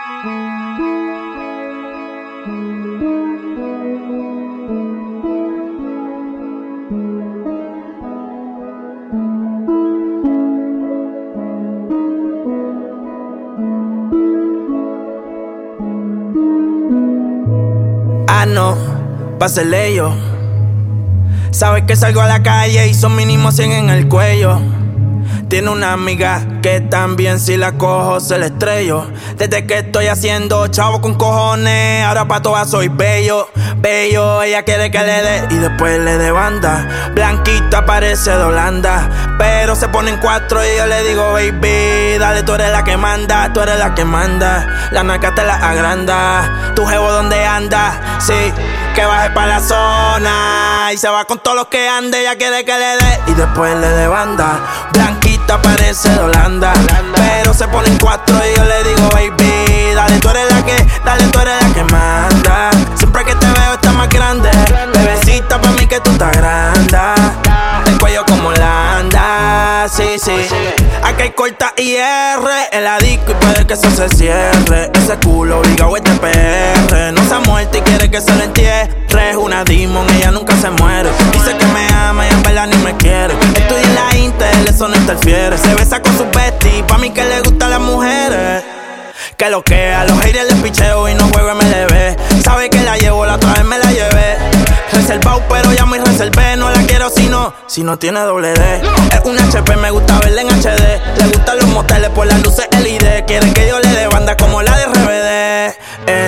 Ah, no, pásele yo. Sabes que salgo a la calle y son mínimo 100 en el cuello. Tiene una amiga que también si la cojo se la estrello. Desde que estoy haciendo chavo con cojones, ahora pa' todas soy bello. Bello, ella quiere que le dé y después le dé banda. Blanquita parece de Holanda, pero se pone en cuatro y yo le digo baby, dale, tú eres la que manda, tú eres la que manda. La naca te la agranda, tu jevo donde anda, sí, que baje pa' la zona y se va con todos los que ande. Ella quiere que le dé y después le dé banda. Blanquita parece de Holanda, pero se pone en cuatro y yo le digo baby, dale, tú eres la que, dale, tú eres la que manda. Siempre que te veo estás más grande, bebecita pa' mí que tú estás grande. El cuello como Holanda, sí, sí. Aquí hay corta IR en la disco y puede que eso se cierre. Ese culo obligado es de PR, no se ha muerto y quiere que se lo entierre. Es una demon, ella nunca se muere. Dice que me ama y en verdad ni me quiere. Estudia en la Intel, eso no interfiere. Se besa con sus besties, pa' mí que le gustan las mujeres. Que lo que a los haters les picheo y no juego MLB. Sabe que la llevo, la otra vez me la llevé. Reservado pero ya muy reservé. No la quiero si no tiene doble D. Es un HP, me gusta verla en HD. Le gustan los moteles por las luces LED. Quiere que yo le dé banda como la de RBD.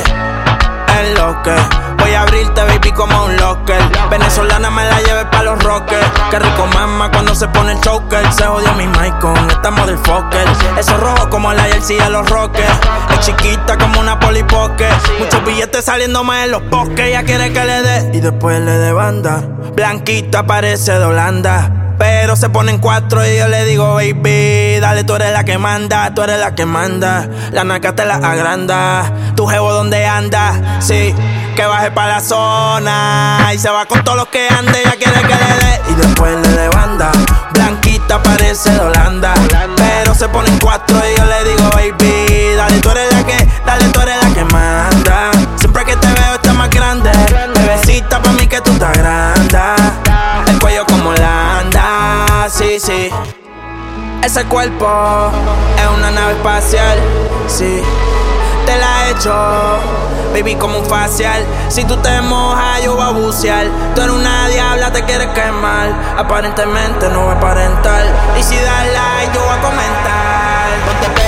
Es lo que voy a abrirte, baby, como un locker. Venezolana me la lleve pa' los rockers. Qué rico mama cuando se pone el choker. Se jodió mi mic con esta motherfucker. Eso rojo como la jersey de los rockers. Es chiquita como una polipoque. Muchos billetes saliéndome en los bosques. Ella quiere que le dé y después le dé banda. Blanquita parece de Holanda, pero se pone en cuatro y yo le digo baby, dale, tú eres la que manda, tú eres la que manda. La naca te la agranda, tu jevo donde anda, sí, que baje pa' la zona y se va con todos los que ande. Ella quiere que le dé y después le dé banda. Blanquita parece de Holanda, pero se pone en cuatro y yo le digo baby, dale, tú eres la que, dale, tú eres la que manda. Siempre que te veo estás más grande, bebecita pa' mí que tú estás grande. El cuello como Holanda, sí, sí. Ese cuerpo es una nave espacial, sí. Te la he hecho, baby, como un facial. Si tú te mojas, yo voy a bucear. Tú eres una diabla, te quieres quemar. Aparentemente no va a aparentar. Y si das like, yo voy a comentar.